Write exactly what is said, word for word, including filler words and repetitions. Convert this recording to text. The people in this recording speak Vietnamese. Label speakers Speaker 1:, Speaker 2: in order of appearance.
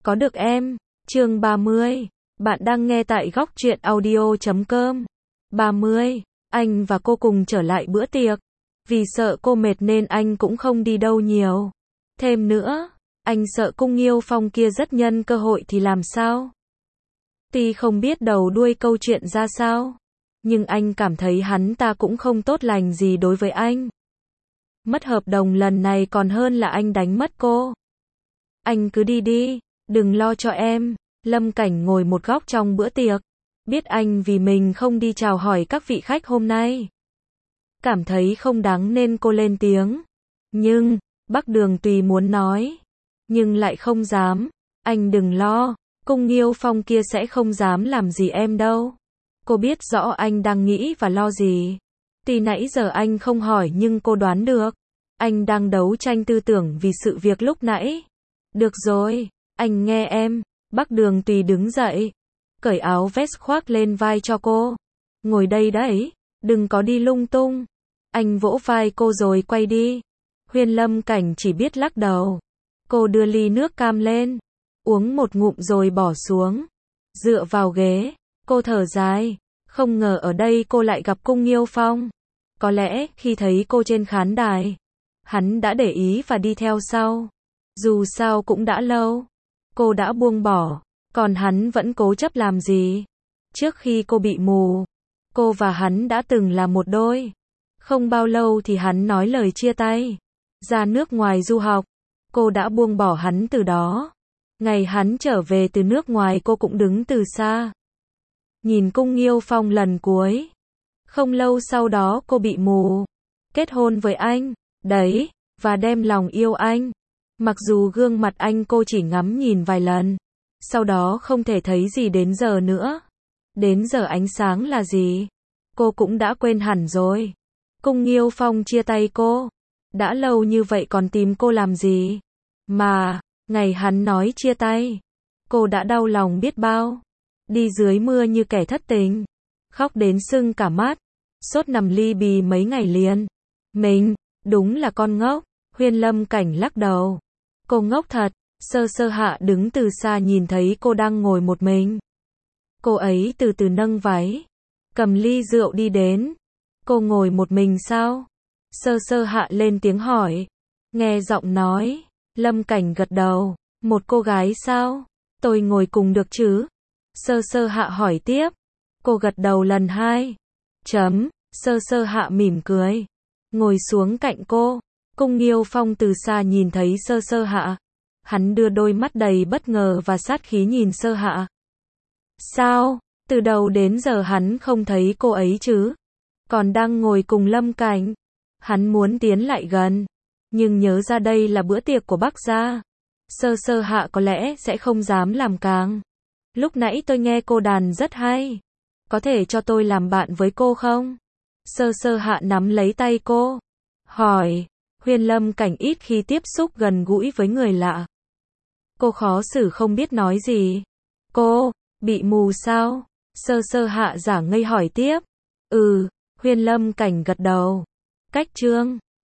Speaker 1: có được em. Chương ba mươi. Bạn đang nghe tại góc truyện audio chấm com. ba mươi. Anh và cô cùng trở lại bữa tiệc. Vì sợ cô mệt nên anh cũng không đi đâu nhiều. Thêm nữa, anh sợ Cung Nghiêu Phong kia rất nhân cơ hội thì làm sao? Tuy không biết đầu đuôi câu chuyện ra sao, nhưng anh cảm thấy hắn ta cũng không tốt lành gì đối với anh. Mất hợp đồng lần này còn hơn là anh đánh mất cô. Anh cứ đi đi, đừng lo cho em. Lâm Cảnh ngồi một góc trong bữa tiệc, biết anh vì mình không đi chào hỏi các vị khách hôm nay, cảm thấy không đáng nên cô lên tiếng. Nhưng, Bắc Đường Tùy muốn nói, nhưng lại không dám. Anh đừng lo, Cung Nghiêu Phong kia sẽ không dám làm gì em đâu. Cô biết rõ anh đang nghĩ và lo gì. Tuy nãy giờ anh không hỏi nhưng cô đoán được. Anh đang đấu tranh tư tưởng vì sự việc lúc nãy. Được rồi, anh nghe em. Bắc Đường Tùy đứng dậy, cởi áo vest khoác lên vai cho cô. Ngồi đây đấy, đừng có đi lung tung. Anh vỗ vai cô rồi quay đi. Huyền Lâm Cảnh chỉ biết lắc đầu. Cô đưa ly nước cam lên, uống một ngụm rồi bỏ xuống. Dựa vào ghế, cô thở dài. Không ngờ ở đây cô lại gặp Cung Nghiêu Phong. Có lẽ khi thấy cô trên khán đài, hắn đã để ý và đi theo sau. Dù sao cũng đã lâu, cô đã buông bỏ, còn hắn vẫn cố chấp làm gì? Trước khi cô bị mù, cô và hắn đã từng là một đôi. Không bao lâu thì hắn nói lời chia tay, ra nước ngoài du học. Cô đã buông bỏ hắn từ đó. Ngày hắn trở về từ nước ngoài cô cũng đứng từ xa, nhìn Cung Nghiêu Phong lần cuối. Không lâu sau đó cô bị mù, kết hôn với anh, đấy, và đem lòng yêu anh. Mặc dù gương mặt anh cô chỉ ngắm nhìn vài lần, sau đó không thể thấy gì đến giờ nữa. Đến giờ ánh sáng là gì, cô cũng đã quên hẳn rồi. Cung Nghiêu Phong chia tay cô, đã lâu như vậy còn tìm cô làm gì? Mà, ngày hắn nói chia tay, cô đã đau lòng biết bao. Đi dưới mưa như kẻ thất tình, khóc đến sưng cả mắt, sốt nằm ly bì mấy ngày liền. Mình, đúng là con ngốc. Huyền Lâm Cảnh lắc đầu. Cô ngốc thật. Sơ Sơ Hạ đứng từ xa nhìn thấy cô đang ngồi một mình. Cô ấy từ từ nâng váy, cầm ly rượu đi đến. Cô ngồi một mình sao? Sơ Sơ Hạ lên tiếng hỏi. Nghe giọng nói, Lâm Cảnh gật đầu. Một cô gái sao? Tôi ngồi cùng được chứ? Sơ Sơ Hạ hỏi tiếp. Cô gật đầu lần hai. Chấm. Sơ Sơ Hạ mỉm cười, ngồi xuống cạnh cô. Cung Nghiêu Phong từ xa nhìn thấy Sơ Sơ Hạ. Hắn đưa đôi mắt đầy bất ngờ và sát khí nhìn Sơ Hạ. Sao? Từ đầu đến giờ hắn không thấy cô ấy chứ? Còn đang ngồi cùng Lâm Cảnh. Hắn muốn tiến lại gần, nhưng nhớ ra đây là bữa tiệc của Bắc gia. Sơ Sơ Hạ có lẽ sẽ không dám làm càng. Lúc nãy tôi nghe cô đàn rất hay. Có thể cho tôi làm bạn với cô không? Sơ Sơ Hạ nắm lấy tay cô, hỏi. Huyền Lâm Cảnh ít khi tiếp xúc gần gũi với người lạ. Cô khó xử không biết nói gì. Cô, bị mù sao? Sơ Sơ Hạ giả ngây hỏi tiếp. Ừ, Huyền Lâm Cảnh gật đầu. Cách chương